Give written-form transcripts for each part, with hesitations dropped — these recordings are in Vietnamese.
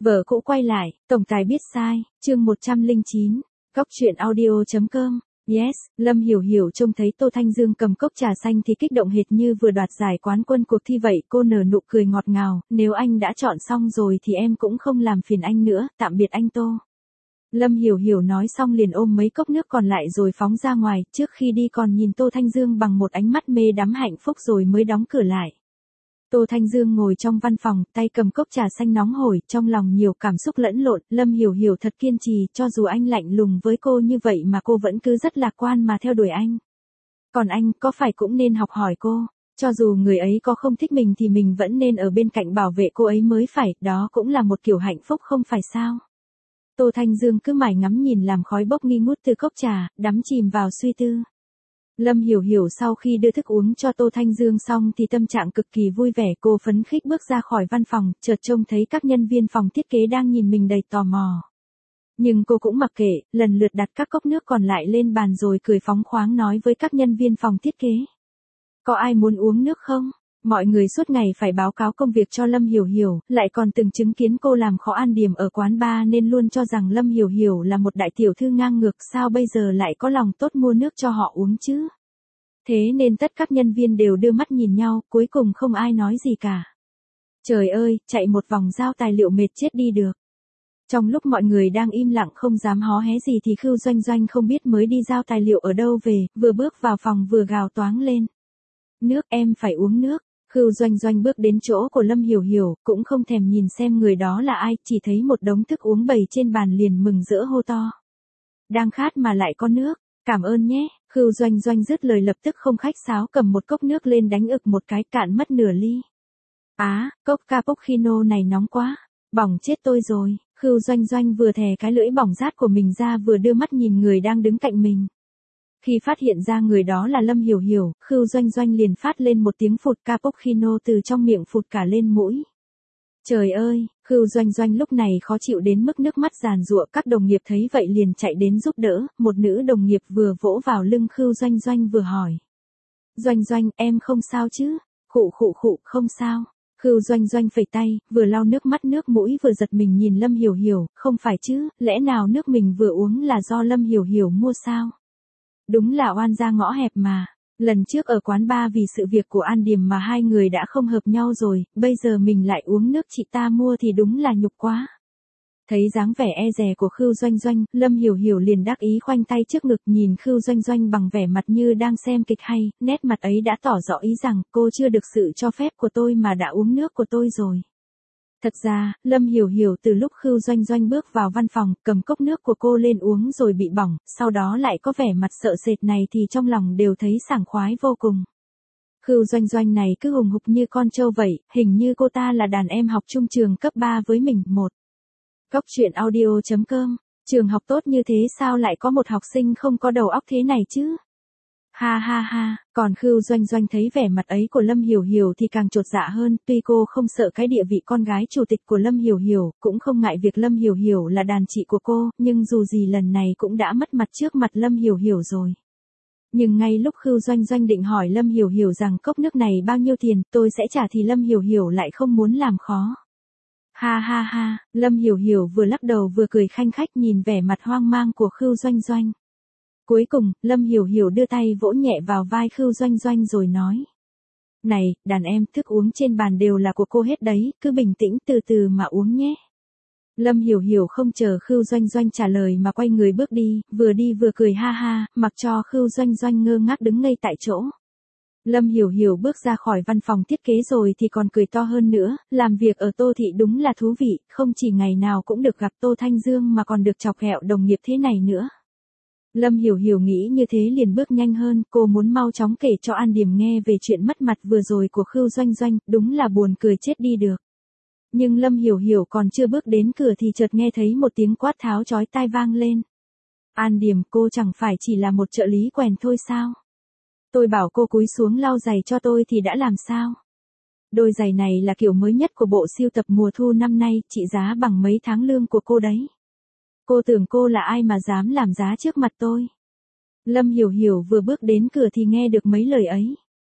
Vợ cũ quay lại, tổng tài biết sai, chương 109, Góc truyện audio.com. Yes, Lâm Hiểu Hiểu trông thấy Tô Thanh Dương cầm cốc trà xanh thì kích động hệt như vừa đoạt giải quán quân cuộc thi vậy, cô nở nụ cười ngọt ngào, nếu anh đã chọn xong rồi thì em cũng không làm phiền anh nữa, tạm biệt anh Tô. Lâm Hiểu Hiểu nói xong liền ôm mấy cốc nước còn lại rồi phóng ra ngoài, trước khi đi còn nhìn Tô Thanh Dương bằng một ánh mắt mê đắm hạnh phúc rồi mới đóng cửa lại. Tô Thanh Dương ngồi trong văn phòng, tay cầm cốc trà xanh nóng hổi, trong lòng nhiều cảm xúc lẫn lộn, Lâm Hiểu Hiểu thật kiên trì, cho dù anh lạnh lùng với cô như vậy mà cô vẫn cứ rất lạc quan mà theo đuổi anh. Còn anh, có phải cũng nên học hỏi cô, cho dù người ấy có không thích mình thì mình vẫn nên ở bên cạnh bảo vệ cô ấy mới phải, đó cũng là một kiểu hạnh phúc không phải sao? Tô Thanh Dương cứ mải ngắm nhìn làm khói bốc nghi ngút từ cốc trà, đắm chìm vào suy tư. Lâm Hiểu Hiểu sau khi đưa thức uống cho Tô Thanh Dương xong thì tâm trạng cực kỳ vui vẻ, cô phấn khích bước ra khỏi văn phòng, chợt trông thấy các nhân viên phòng thiết kế đang nhìn mình đầy tò mò. Nhưng cô cũng mặc kệ, lần lượt đặt các cốc nước còn lại lên bàn rồi cười phóng khoáng nói với các nhân viên phòng thiết kế. Có ai muốn uống nước không? Mọi người suốt ngày phải báo cáo công việc cho Lâm Hiểu Hiểu, lại còn từng chứng kiến cô làm khó An Điềm ở quán bar nên luôn cho rằng Lâm Hiểu Hiểu là một đại tiểu thư ngang ngược, sao bây giờ lại có lòng tốt mua nước cho họ uống chứ? Thế nên tất các nhân viên đều đưa mắt nhìn nhau, cuối cùng không ai nói gì cả. Trời ơi, chạy một vòng giao tài liệu mệt chết đi được. Trong lúc mọi người đang im lặng không dám hó hé gì thì Khưu Doanh Doanh không biết mới đi giao tài liệu ở đâu về, vừa bước vào phòng vừa gào toáng lên. Nước, em phải uống nước. Khưu Doanh Doanh bước đến chỗ của Lâm Hiểu Hiểu, cũng không thèm nhìn xem người đó là ai, chỉ thấy một đống thức uống bày trên bàn liền mừng rỡ hô to. Đang khát mà lại có nước, cảm ơn nhé. Khưu Doanh Doanh dứt lời lập tức không khách sáo cầm một cốc nước lên đánh ực một cái cạn mất nửa ly. Cốc cappuccino này nóng quá, bỏng chết tôi rồi. Khưu Doanh Doanh vừa thè cái lưỡi bỏng rát của mình ra vừa đưa mắt nhìn người đang đứng cạnh mình. Khi phát hiện ra người đó là Lâm Hiểu Hiểu, Khưu Doanh Doanh liền phát lên một tiếng phụt, cappuccino từ trong miệng phụt cả lên mũi. Trời ơi, Khưu Doanh Doanh lúc này khó chịu đến mức nước mắt giàn giụa, các đồng nghiệp thấy vậy liền chạy đến giúp đỡ, một nữ đồng nghiệp vừa vỗ vào lưng Khưu Doanh Doanh vừa hỏi. Doanh Doanh, em không sao chứ? Khụ, không sao. Khưu Doanh Doanh phẩy tay, vừa lau nước mắt nước mũi vừa giật mình nhìn Lâm Hiểu Hiểu, không phải chứ, lẽ nào nước mình vừa uống là do Lâm Hiểu Hiểu mua sao? Đúng là oan gia ngõ hẹp mà. Lần trước ở quán bar vì sự việc của An Điềm mà hai người đã không hợp nhau rồi, bây giờ mình lại uống nước chị ta mua thì đúng là nhục quá. Thấy dáng vẻ e dè của Khưu Doanh Doanh, Lâm Hiểu Hiểu liền đắc ý khoanh tay trước ngực nhìn Khưu Doanh Doanh bằng vẻ mặt như đang xem kịch hay, nét mặt ấy đã tỏ rõ ý rằng cô chưa được sự cho phép của tôi mà đã uống nước của tôi rồi. Thật ra, Lâm Hiểu Hiểu từ lúc Khưu Doanh Doanh bước vào văn phòng, cầm cốc nước của cô lên uống rồi bị bỏng, sau đó lại có vẻ mặt sợ sệt này thì trong lòng đều thấy sảng khoái vô cùng. Khưu Doanh Doanh này cứ hùng hục như con trâu vậy, hình như cô ta là đàn em học chung trường cấp 3 với mình. Góc truyện audio.com, trường học tốt như thế sao lại có một học sinh không có đầu óc thế này chứ? Ha, còn Khưu Doanh Doanh thấy vẻ mặt ấy của Lâm Hiểu Hiểu thì càng chột dạ hơn, tuy cô không sợ cái địa vị con gái chủ tịch của Lâm Hiểu Hiểu, cũng không ngại việc Lâm Hiểu Hiểu là đàn chị của cô, nhưng dù gì lần này cũng đã mất mặt trước mặt Lâm Hiểu Hiểu rồi. Nhưng ngay lúc Khưu Doanh Doanh định hỏi Lâm Hiểu Hiểu rằng cốc nước này bao nhiêu tiền, tôi sẽ trả thì Lâm Hiểu Hiểu lại không muốn làm khó. Ha, Lâm Hiểu Hiểu vừa lắc đầu vừa cười khanh khách nhìn vẻ mặt hoang mang của Khưu Doanh Doanh. Cuối cùng, Lâm Hiểu Hiểu đưa tay vỗ nhẹ vào vai Khưu Doanh Doanh rồi nói. Này, đàn em, thức uống trên bàn đều là của cô hết đấy, cứ bình tĩnh từ từ mà uống nhé. Lâm Hiểu Hiểu không chờ Khưu Doanh Doanh trả lời mà quay người bước đi vừa cười ha, mặc cho Khưu Doanh Doanh ngơ ngác đứng ngây tại chỗ. Lâm Hiểu Hiểu bước ra khỏi văn phòng thiết kế rồi thì còn cười to hơn nữa, làm việc ở Tô Thị đúng là thú vị, không chỉ ngày nào cũng được gặp Tô Thanh Dương mà còn được chọc ghẹo đồng nghiệp thế này nữa. Lâm Hiểu Hiểu nghĩ như thế liền bước nhanh hơn, cô muốn mau chóng kể cho An Điềm nghe về chuyện mất mặt vừa rồi của Khưu Doanh Doanh, đúng là buồn cười chết đi được. Nhưng Lâm Hiểu Hiểu còn chưa bước đến cửa thì chợt nghe thấy một tiếng quát tháo chói tai vang lên. An Điềm, cô chẳng phải chỉ là một trợ lý quèn thôi sao? Tôi bảo cô cúi xuống lau giày cho tôi thì đã làm sao? Đôi giày này là kiểu mới nhất của bộ sưu tập mùa thu năm nay, trị giá bằng mấy tháng lương của cô đấy. Cô tưởng cô là ai mà dám làm giá trước mặt tôi? Lâm Hiểu Hiểu vừa bước đến cửa thì nghe được mấy lời ấy.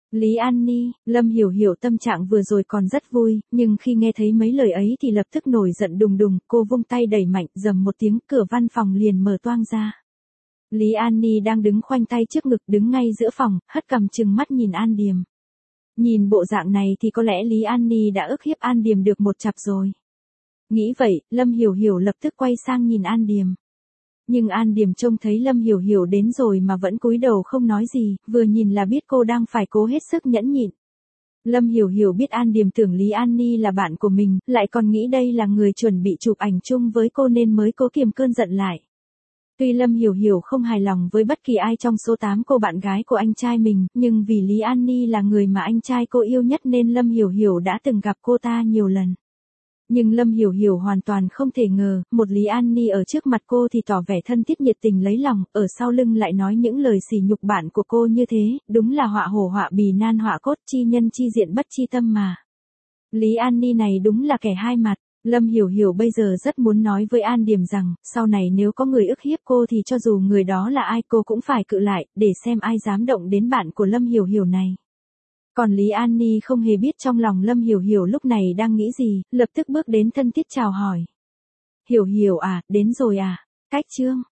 Lý An Ni, Lâm Hiểu Hiểu tâm trạng vừa rồi còn rất vui, nhưng khi nghe thấy mấy lời ấy thì lập tức nổi giận đùng đùng, cô vung tay đẩy mạnh, rầm một tiếng, cửa văn phòng liền mở toang ra. Lý An Ni đang đứng khoanh tay trước ngực đứng ngay giữa phòng, hất cằm trừng mắt nhìn An Điềm. Nhìn bộ dạng này thì có lẽ Lý An Ni đã ức hiếp An Điềm được một chặp rồi. Nghĩ vậy, Lâm Hiểu Hiểu lập tức quay sang nhìn An Điềm. Nhưng An Điềm trông thấy Lâm Hiểu Hiểu đến rồi mà vẫn cúi đầu không nói gì, vừa nhìn là biết cô đang phải cố hết sức nhẫn nhịn. Lâm Hiểu Hiểu biết An Điềm tưởng Lý An Ni là bạn của mình, lại còn nghĩ đây là người chuẩn bị chụp ảnh chung với cô nên mới cố kiềm cơn giận lại. Tuy Lâm Hiểu Hiểu không hài lòng với bất kỳ ai trong số 8 cô bạn gái của anh trai mình, nhưng vì Lý An Ni là người mà anh trai cô yêu nhất nên Lâm Hiểu Hiểu đã từng gặp cô ta nhiều lần. Nhưng Lâm Hiểu Hiểu hoàn toàn không thể ngờ, một Lý An Ni ở trước mặt cô thì tỏ vẻ thân thiết nhiệt tình lấy lòng, ở sau lưng lại nói những lời sỉ nhục bạn của cô như thế, đúng là họa hổ họa bì nan họa cốt, chi nhân chi diện bất chi tâm mà. Lý An Ni này đúng là kẻ hai mặt. Lâm Hiểu Hiểu bây giờ rất muốn nói với An Điềm rằng, sau này nếu có người ức hiếp cô thì cho dù người đó là ai cô cũng phải cự lại, để xem ai dám động đến bạn của Lâm Hiểu Hiểu này. Còn Lý An Ni không hề biết trong lòng Lâm Hiểu Hiểu lúc này đang nghĩ gì, lập tức bước đến thân thiết chào hỏi. Hiểu Hiểu à, đến rồi à? Cách chương